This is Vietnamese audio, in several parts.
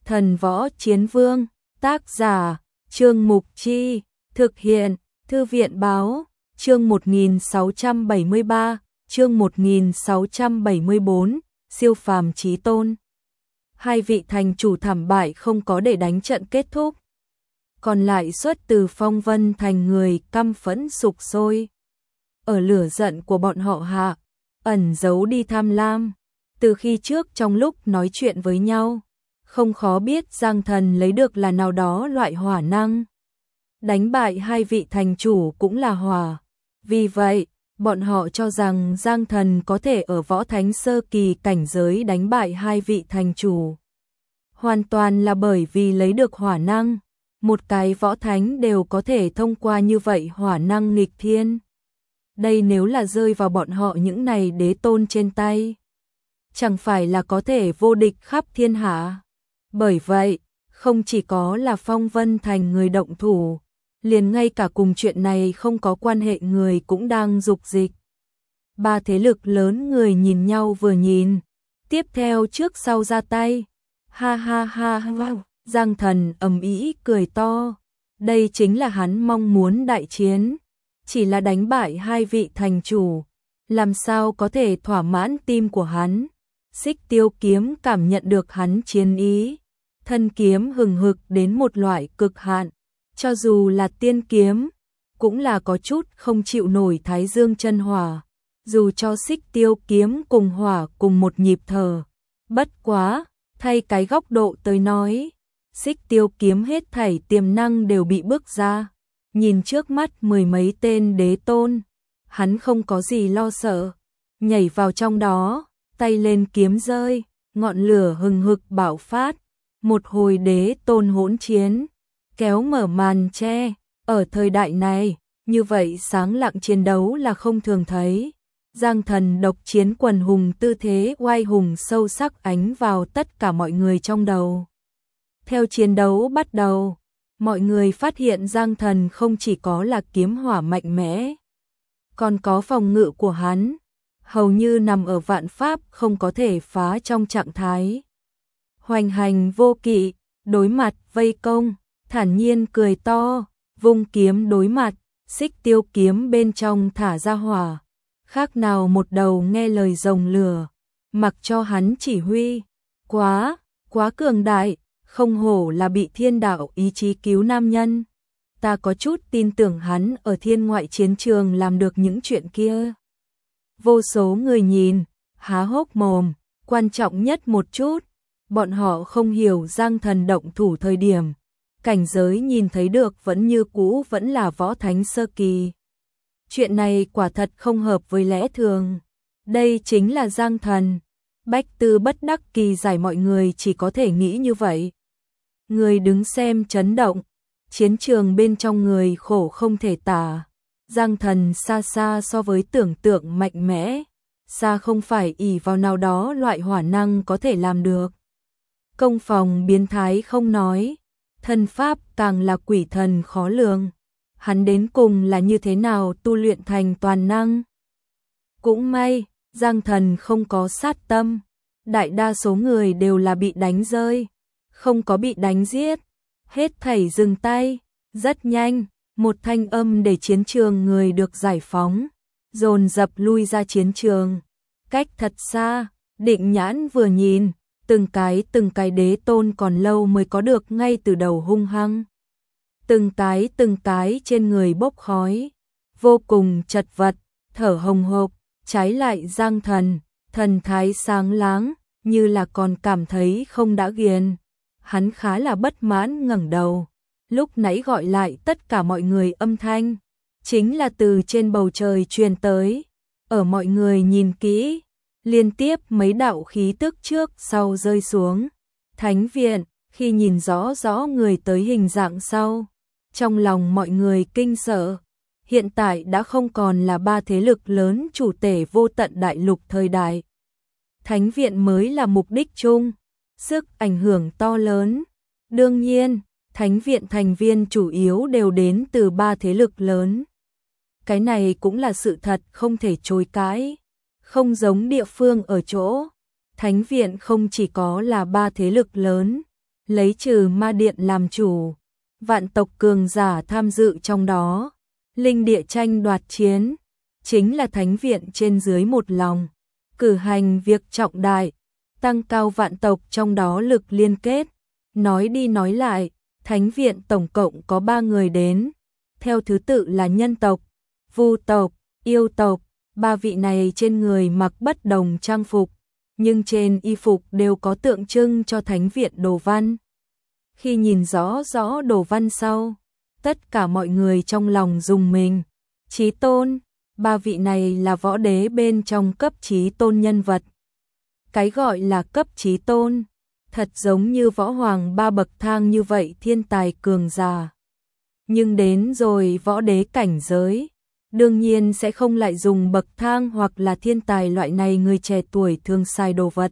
Thần Võ Chiến Vương, tác giả, Trương Mục Chi, thực hiện, Thư viện Báo, chương 1673, chương 1674, siêu phàm chí tôn. Hai vị thành chủ thảm bại không có để đánh trận kết thúc. Còn lại xuất từ Phong Vân thành người căm phẫn sục sôi. Ở lửa giận của bọn họ hạ, ẩn giấu đi tham lam. Từ khi trước trong lúc nói chuyện với nhau, không khó biết Giang Thần lấy được là nào đó loại hỏa năng. Đánh bại hai vị thành chủ cũng là hỏa. Vì vậy, bọn họ cho rằng Giang Thần có thể ở võ thánh sơ kỳ cảnh giới đánh bại hai vị thành chủ. Hoàn toàn là bởi vì lấy được hỏa năng. Một cái võ thánh đều có thể thông qua như vậy hỏa năng nghịch thiên. Đây nếu là rơi vào bọn họ những này đế tôn trên tay, chẳng phải là có thể vô địch khắp thiên hạ. Bởi vậy, không chỉ có là Phong Vân thành người động thủ, liền ngay cả cùng chuyện này không có quan hệ người cũng đang dục dịch. Ba thế lực lớn người nhìn nhau vừa nhìn, tiếp theo trước sau ra tay. Ha ha ha ha, Giang Thần ầm ĩ cười to. Đây chính là hắn mong muốn đại chiến, chỉ là đánh bại hai vị thành chủ, làm sao có thể thỏa mãn tim của hắn. Xích Tiêu kiếm cảm nhận được hắn chiến ý, thân kiếm hừng hực đến một loại cực hạn, cho dù là tiên kiếm, cũng là có chút không chịu nổi Thái Dương chân hỏa, dù cho Xích Tiêu kiếm cùng hỏa cùng một nhịp thở. Bất quá, thay cái góc độ tới nói, Xích Tiêu kiếm hết thảy tiềm năng đều bị bức ra. Nhìn trước mắt mười mấy tên đế tôn, hắn không có gì lo sợ, nhảy vào trong đó, tay lên kiếm rơi, ngọn lửa hừng hực bạo phát, một hồi đế tôn hỗn chiến, kéo mở màn che. Ở thời đại này, như vậy sáng lặng chiến đấu là không thường thấy. Giang Thần độc chiến quần hùng tư thế oai hùng sâu sắc ánh vào tất cả mọi người trong đầu. Theo chiến đấu bắt đầu, mọi người phát hiện Giang Thần không chỉ có là kiếm hỏa mạnh mẽ, còn có phòng ngự của hắn, hầu như nằm ở vạn pháp không có thể phá trong trạng thái. Hoành hành vô kỵ, đối mặt vây công, thản nhiên cười to, vung kiếm đối mặt, Xích Tiêu kiếm bên trong thả ra hỏa, khác nào một đầu nghe lời rồng lửa, mặc cho hắn chỉ huy. Quá cường đại, không hổ là bị thiên đạo ý chí cứu nam nhân. Ta có chút tin tưởng hắn ở thiên ngoại chiến trường làm được những chuyện kia. Vô số người nhìn, há hốc mồm. Quan trọng nhất một chút, bọn họ không hiểu Giang Thần động thủ thời điểm, cảnh giới nhìn thấy được vẫn như cũ vẫn là võ thánh sơ kỳ. Chuyện này quả thật không hợp với lẽ thường. Đây chính là Giang Thần. Bách Tư bất đắc kỳ giải, mọi người chỉ có thể nghĩ như vậy. Người đứng xem chấn động, chiến trường bên trong người khổ không thể tả. Giang Thần xa xa so với tưởng tượng mạnh mẽ, xa không phải ỷ vào nào đó loại hỏa năng có thể làm được. Công phòng biến thái không nói, thân pháp càng là quỷ thần khó lường. Hắn đến cùng là như thế nào tu luyện thành toàn năng? Cũng may, Giang Thần không có sát tâm, đại đa số người đều là bị đánh rơi, không có bị đánh giết, hết thảy dừng tay. Rất nhanh, một thanh âm để chiến trường người được giải phóng, dồn dập lui ra chiến trường. Cách thật xa, Định Nhãn vừa nhìn, từng cái đế tôn còn lâu mới có được ngay từ đầu hung hăng. Từng cái trên người bốc khói, vô cùng chật vật, thở hồng hộc, trái lại Giang Thần, thần thái sáng láng, như là còn cảm thấy không đã ghiền. Hắn khá là bất mãn ngẩng đầu, lúc nãy gọi lại tất cả mọi người âm thanh, chính là từ trên bầu trời truyền tới. Ở mọi người nhìn kỹ, liên tiếp mấy đạo khí tức trước sau rơi xuống. Thánh viện, khi nhìn rõ người tới hình dạng sau, trong lòng mọi người kinh sợ. Hiện tại đã không còn là ba thế lực lớn chủ tể vô tận đại lục thời đại. Thánh viện mới là mục đích chung, sức ảnh hưởng to lớn. Đương nhiên, thánh viện thành viên chủ yếu đều đến từ ba thế lực lớn. Cái này cũng là sự thật không thể chối cãi. Không giống địa phương ở chỗ, thánh viện không chỉ có là ba thế lực lớn, lấy trừ ma điện làm chủ, vạn tộc cường giả tham dự trong đó, linh địa tranh đoạt chiến, chính là thánh viện trên dưới một lòng, cử hành việc trọng đại, tăng cao vạn tộc trong đó lực liên kết. Nói đi nói lại, thánh viện tổng cộng có 3 người đến, theo thứ tự là nhân tộc, vu tộc, yêu tộc. 3 vị này trên người mặc bất đồng trang phục, nhưng trên y phục đều có tượng trưng cho thánh viện đồ văn. Khi nhìn rõ rõ đồ văn sau, tất cả mọi người trong lòng rùng mình. Chí tôn, 3 vị này là võ đế bên trong cấp chí tôn nhân vật. Cái gọi là cấp chí tôn, thật giống như võ hoàng 3 bậc thang như vậy, thiên tài cường giả. Nhưng đến rồi võ đế cảnh giới, đương nhiên sẽ không lại dùng bậc thang hoặc là thiên tài loại này người trẻ tuổi thường xài đồ vật.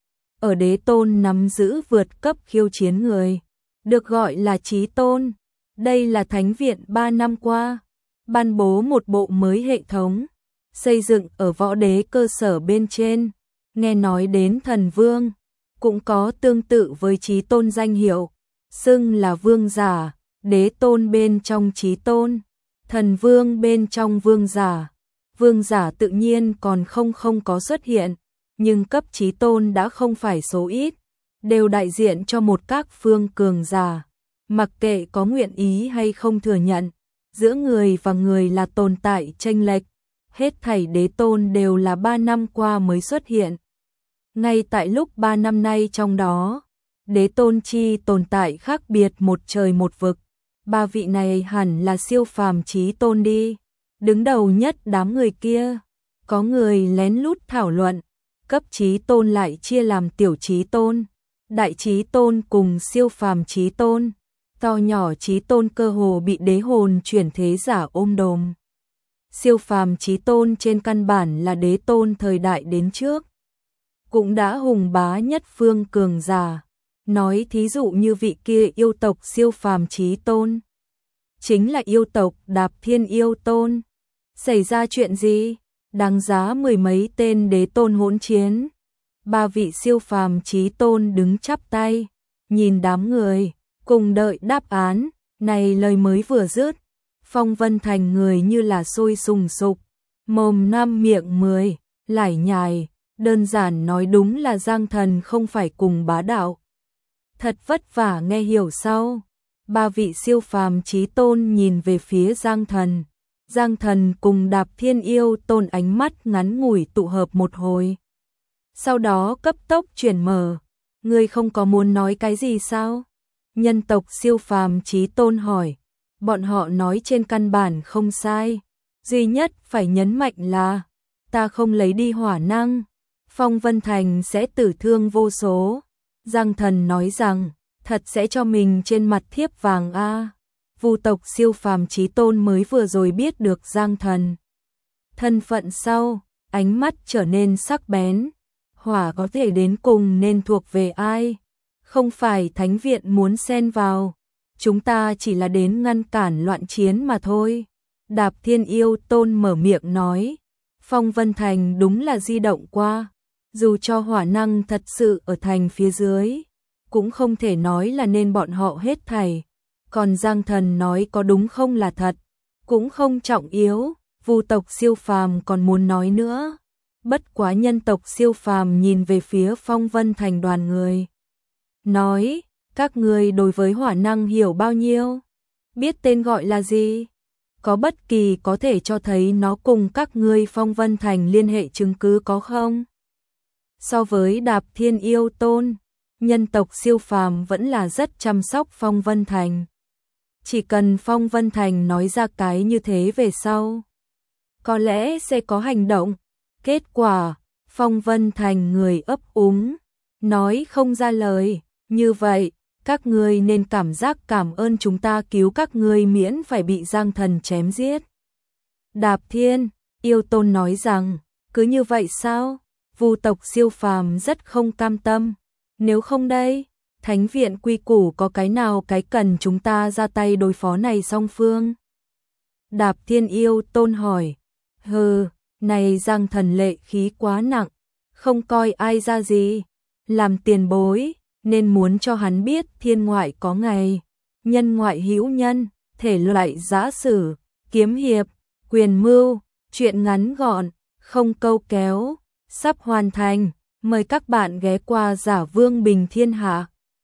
Ở đế tôn nắm giữ vượt cấp khiêu chiến người, được gọi là chí tôn. Đây là thánh viện 3 năm qua ban bố một bộ mới hệ thống, xây dựng ở võ đế cơ sở bên trên. Nghe nói đến thần vương, cũng có tương tự với chí tôn danh hiệu, xưng là vương giả, đế tôn bên trong chí tôn, thần vương bên trong vương giả. Vương giả tự nhiên còn không có xuất hiện, nhưng cấp chí tôn đã không phải số ít, đều đại diện cho một các phương cường giả. Mặc kệ có nguyện ý hay không thừa nhận, giữa người và người là tồn tại chênh lệch, hết thảy đế tôn đều là 3 năm qua mới xuất hiện. Ngay tại lúc 3 năm nay trong đó, đế tôn chi tồn tại khác biệt một trời một vực. 3 vị này hẳn là siêu phàm chí tôn đi. Đứng đầu nhất đám người kia, có người lén lút thảo luận, cấp chí tôn lại chia làm tiểu chí tôn, đại chí tôn cùng siêu phàm chí tôn. To nhỏ chí tôn cơ hồ bị đế hồn chuyển thế giả ôm đồm. Siêu phàm chí tôn trên căn bản là đế tôn thời đại đến trước, cũng đã hùng bá nhất phương cường giả. Nói thí dụ như vị kia yêu tộc siêu phàm chí tôn, chính là yêu tộc Đạp Thiên yêu tôn. Xảy ra chuyện gì? Đáng giá 10 mấy tên đế tôn hỗn chiến. 3 vị siêu phàm chí tôn đứng chắp tay, nhìn đám người, cùng đợi đáp án. Này lời mới vừa dứt, Phong Vân Thành người như là sôi sùng sục, mồm 5 miệng 10, lải nhải, đơn giản nói đúng là Giang Thần không phải cùng bá đạo. Thật vất vả nghe hiểu sau. 3 vị siêu phàm chí tôn nhìn về phía Giang Thần. Giang Thần cùng Đạp Thiên yêu tôn ánh mắt ngắn ngủi tụ hợp một hồi. Sau đó cấp tốc chuyển mở. Ngươi không có muốn nói cái gì sao? Nhân tộc siêu phàm chí tôn hỏi. Bọn họ nói trên căn bản không sai. Duy nhất phải nhấn mạnh là ta không lấy đi hỏa năng, Phong Vân Thành sẽ tử thương vô số. Giang Thần nói rằng thật sẽ cho mình trên mặt thiếp vàng a. Vu tộc siêu phàm chí tôn mới vừa rồi biết được Giang Thần thân phận sau, ánh mắt trở nên sắc bén. Hỏa có thể đến cùng nên thuộc về ai? Không phải thánh viện muốn xen vào, chúng ta chỉ là đến ngăn cản loạn chiến mà thôi. Đạp Thiên yêu tôn mở miệng nói. Phong Vân Thành đúng là di động qua, dù cho hỏa năng thật sự ở thành phía dưới, cũng không thể nói là nên bọn họ hết thảy. Còn Giang Thần nói có đúng không là thật, cũng không trọng yếu. Vu tộc siêu phàm còn muốn nói nữa. Bất quá nhân tộc siêu phàm nhìn về phía Phong Vân Thành đoàn người, nói, các người đối với hỏa năng hiểu bao nhiêu? Biết tên gọi là gì? Có bất kỳ có thể cho thấy nó cùng các ngươi Phong Vân Thành liên hệ chứng cứ có không? So với Đạp Thiên yêu tôn, nhân tộc siêu phàm vẫn là rất chăm sóc Phong Vân Thành. Chỉ cần Phong Vân Thành nói ra cái như thế về sau, có lẽ sẽ có hành động. Kết quả, Phong Vân Thành người ấp úng, nói không ra lời. Như vậy, các ngươi nên cảm giác cảm ơn chúng ta cứu các ngươi miễn phải bị Giang Thần chém giết. Đạp Thiên yêu tôn nói rằng, cứ như vậy sao? Vu tộc siêu phàm rất không cam tâm. Nếu không đây, thánh viện quy củ có cái nào cái cần chúng ta ra tay đối phó này song phương? Đạp Thiên yêu tôn hỏi. Hừ, này Giang Thần lệ khí quá nặng, không coi ai ra gì. Làm tiền bối, nên muốn cho hắn biết thiên ngoại có ngày, nhân ngoại hữu nhân, thể loại giã sử, kiếm hiệp, quyền mưu, truyện ngắn gọn, không câu kéo, sắp hoàn thành. Mời các bạn ghé qua Giả Vương Bình Thiên Hạ.